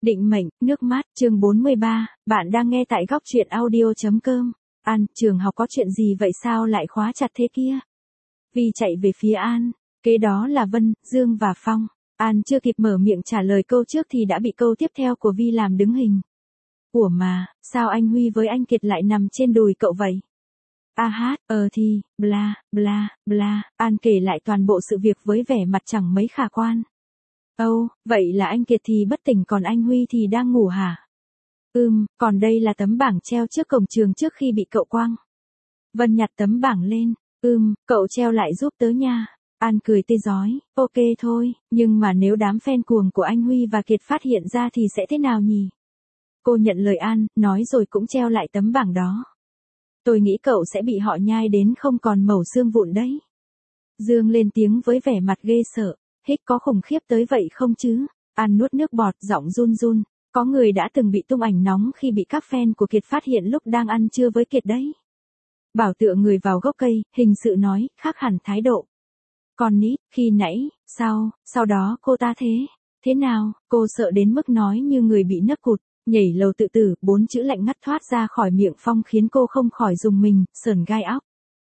Định mệnh, nước mắt, chương 43, bạn đang nghe tại góc truyện audio.com. An, trường học có chuyện gì vậy sao lại khóa chặt thế kia? Vi chạy về phía An, kế đó là Vân, Dương và Phong. An chưa kịp mở miệng trả lời câu trước thì đã bị câu tiếp theo của Vi làm đứng hình. Ủa mà, sao anh Huy với anh Kiệt lại nằm trên đùi cậu vậy? Thì, bla, bla, bla, An kể lại toàn bộ sự việc với vẻ mặt chẳng mấy khả quan. Vậy là anh Kiệt thì bất tỉnh còn anh Huy thì đang ngủ hả? Còn đây là tấm bảng treo trước cổng trường trước khi bị cậu quăng. Vân nhặt tấm bảng lên. Cậu treo lại giúp tớ nha. An cười tươi rói, ok thôi, nhưng mà nếu đám fan cuồng của anh Huy và Kiệt phát hiện ra thì sẽ thế nào nhỉ? Cô nhận lời An, nói rồi cũng treo lại tấm bảng đó. Tôi nghĩ cậu sẽ bị họ nhai đến không còn mẩu xương vụn đấy. Dương lên tiếng với vẻ mặt ghê sợ. Hích có khủng khiếp tới vậy không chứ? An nuốt nước bọt, giọng run run. Có người đã từng bị tung ảnh nóng khi bị các fan của Kiệt phát hiện lúc đang ăn trưa với Kiệt đấy. Bảo tựa người vào gốc cây, hình sự nói, khác hẳn thái độ. Còn Nít, khi nãy, sau đó cô ta thế nào, cô sợ đến mức nói như người bị nấc cụt, nhảy lầu tự tử, 4 chữ lạnh ngắt thoát ra khỏi miệng Phong khiến cô không khỏi rùng mình, sởn gai óc.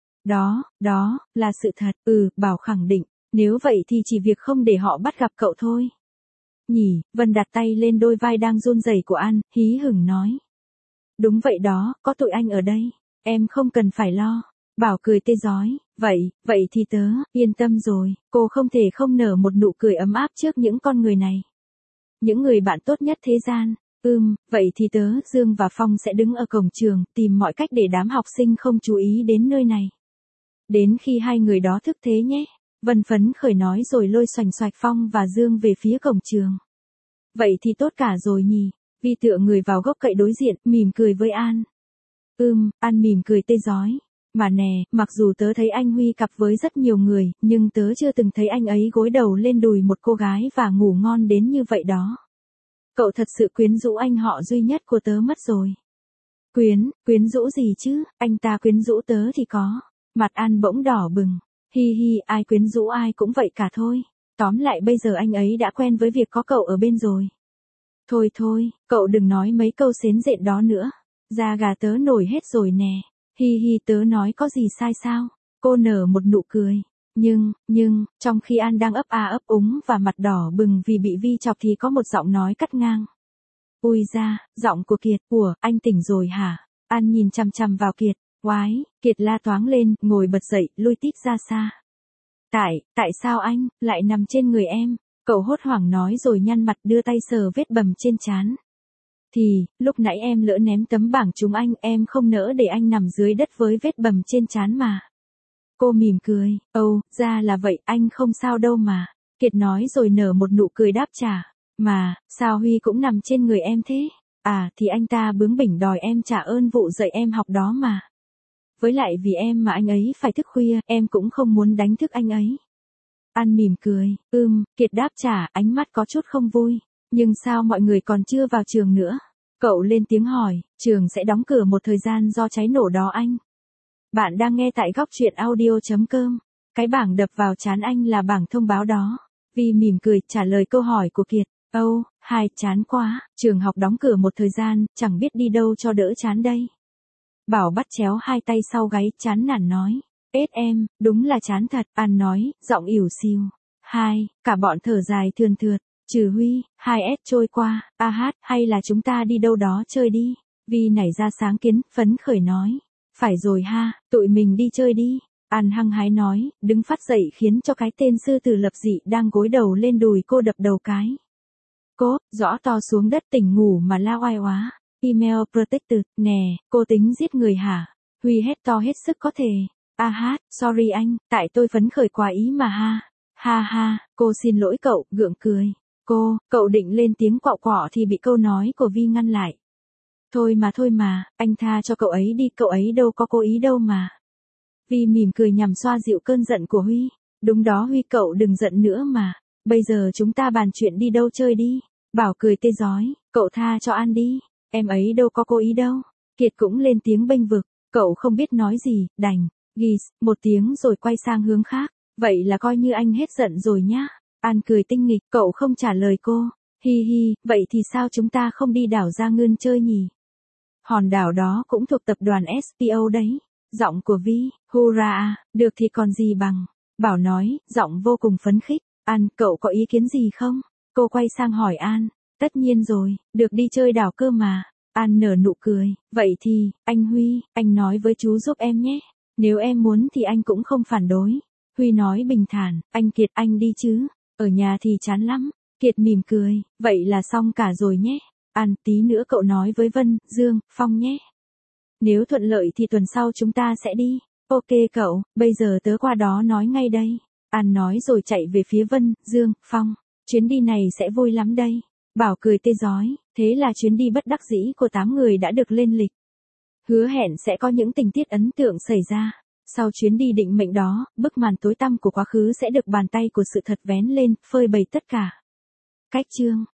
Đó, là sự thật, Bảo khẳng định. Nếu vậy thì chỉ việc không để họ bắt gặp cậu thôi. Nhỉ, Vân đặt tay lên đôi vai đang run rẩy của An, hí hửng nói. Đúng vậy đó, có tụi anh ở đây, em không cần phải lo. Bảo cười tươi rói, vậy thì tớ, yên tâm rồi, cô không thể không nở một nụ cười ấm áp trước những con người này. Những người bạn tốt nhất thế gian, vậy thì tớ, Dương và Phong sẽ đứng ở cổng trường, tìm mọi cách để đám học sinh không chú ý đến nơi này. Đến khi hai người đó thức thế nhé. Vân phấn khởi nói rồi lôi xoành xoạch Phong và Dương về phía cổng trường. Vậy thì tốt cả rồi nhỉ, Vi tựa người vào gốc cây đối diện, mỉm cười với An. An mỉm cười tươi rói. Mà nè, mặc dù tớ thấy anh Huy cặp với rất nhiều người, nhưng tớ chưa từng thấy anh ấy gối đầu lên đùi một cô gái và ngủ ngon đến như vậy đó. Cậu thật sự quyến rũ anh họ duy nhất của tớ mất rồi. Quyến rũ gì chứ, anh ta quyến rũ tớ thì có. Mặt An bỗng đỏ bừng. Hi, ai quyến rũ ai cũng vậy cả thôi. Tóm lại bây giờ anh ấy đã quen với việc có cậu ở bên rồi. Thôi, cậu đừng nói mấy câu xến rện đó nữa. Da gà tớ nổi hết rồi nè. Hi, tớ nói có gì sai sao? Cô nở một nụ cười. Nhưng, trong khi An đang ấp úng và mặt đỏ bừng vì bị Vi chọc thì có một giọng nói cắt ngang. Ui da, giọng của Kiệt, ủa, anh tỉnh rồi hả? An nhìn chằm chằm vào Kiệt. Oái, Kiệt la toáng lên, ngồi bật dậy, lui tít ra xa. Tại sao anh, lại nằm trên người em? Cậu hốt hoảng nói rồi nhăn mặt đưa tay sờ vết bầm trên trán. Thì, lúc nãy em lỡ ném tấm bảng trúng anh, em không nỡ để anh nằm dưới đất với vết bầm trên trán mà. Cô mỉm cười, ra là vậy, anh không sao đâu mà. Kiệt nói rồi nở một nụ cười đáp trả. Mà, sao Huy cũng nằm trên người em thế? Thì anh ta bướng bỉnh đòi em trả ơn vụ dạy em học đó mà. Với lại vì em mà anh ấy phải thức khuya, em cũng không muốn đánh thức anh ấy. An mỉm cười, Kiệt đáp trả, ánh mắt có chút không vui. Nhưng sao mọi người còn chưa vào trường nữa? Cậu lên tiếng hỏi, trường sẽ đóng cửa một thời gian do cháy nổ đó anh. Bạn đang nghe tại góc truyện audio.com. Cái bảng đập vào trán anh là bảng thông báo đó. Vi mỉm cười trả lời câu hỏi của Kiệt. Chán quá, trường học đóng cửa một thời gian, chẳng biết đi đâu cho đỡ chán đây. Bảo bắt chéo hai tay sau gáy, chán nản nói. Em, đúng là chán thật, An nói, giọng ỉu xìu. Cả bọn thở dài thườn thượt, trừ Huy, 2S trôi qua, hay là chúng ta đi đâu đó chơi đi. Vi nảy ra sáng kiến, phấn khởi nói. Phải rồi ha, tụi mình đi chơi đi. An hăng hái nói, đứng phát dậy khiến cho cái tên sư tử lập dị đang gối đầu lên đùi cô đập đầu cái. Cô, rõ to xuống đất tỉnh ngủ mà la oai oá. Email protected, nè, cô tính giết người hả? Huy hét to hết sức có thể. Sorry anh, tại tôi phấn khởi quá ý mà ha. Ha, cô xin lỗi cậu, gượng cười. Cậu định lên tiếng quạo quọ thì bị câu nói của Vi ngăn lại. Thôi mà, anh tha cho cậu ấy đi, cậu ấy đâu có cố ý đâu mà. Vi mỉm cười nhằm xoa dịu cơn giận của Huy. Đúng đó Huy, cậu đừng giận nữa mà. Bây giờ chúng ta bàn chuyện đi đâu chơi đi. Bảo cười tươi rói, cậu tha cho An đi. Em ấy đâu có cố ý đâu. Kiệt cũng lên tiếng bênh vực. Cậu không biết nói gì, đành. Một tiếng rồi quay sang hướng khác. Vậy là coi như anh hết giận rồi nhá. An cười tinh nghịch, cậu không trả lời cô. Hi hi, vậy thì sao chúng ta không đi đảo Gia Ngươn chơi nhỉ? Hòn đảo đó cũng thuộc tập đoàn SPO đấy. Giọng của Vi, hurra, được thì còn gì bằng. Bảo nói, giọng vô cùng phấn khích. An, cậu có ý kiến gì không? Cô quay sang hỏi An. Tất nhiên rồi, được đi chơi đảo cơ mà. An nở nụ cười. Vậy thì, anh Huy, anh nói với chú giúp em nhé. Nếu em muốn thì anh cũng không phản đối. Huy nói bình thản, anh Kiệt anh đi chứ. Ở nhà thì chán lắm. Kiệt mỉm cười, vậy là xong cả rồi nhé. An, tí nữa cậu nói với Vân, Dương, Phong nhé. Nếu thuận lợi thì tuần sau chúng ta sẽ đi. Ok cậu, bây giờ tớ qua đó nói ngay đây. An nói rồi chạy về phía Vân, Dương, Phong. Chuyến đi này sẽ vui lắm đây. Bảo cười tê rói, thế là chuyến đi bất đắc dĩ của 8 người đã được lên lịch. Hứa hẹn sẽ có những tình tiết ấn tượng xảy ra. Sau chuyến đi định mệnh đó, bức màn tối tăm của quá khứ sẽ được bàn tay của sự thật vén lên, phơi bày tất cả. Cách chương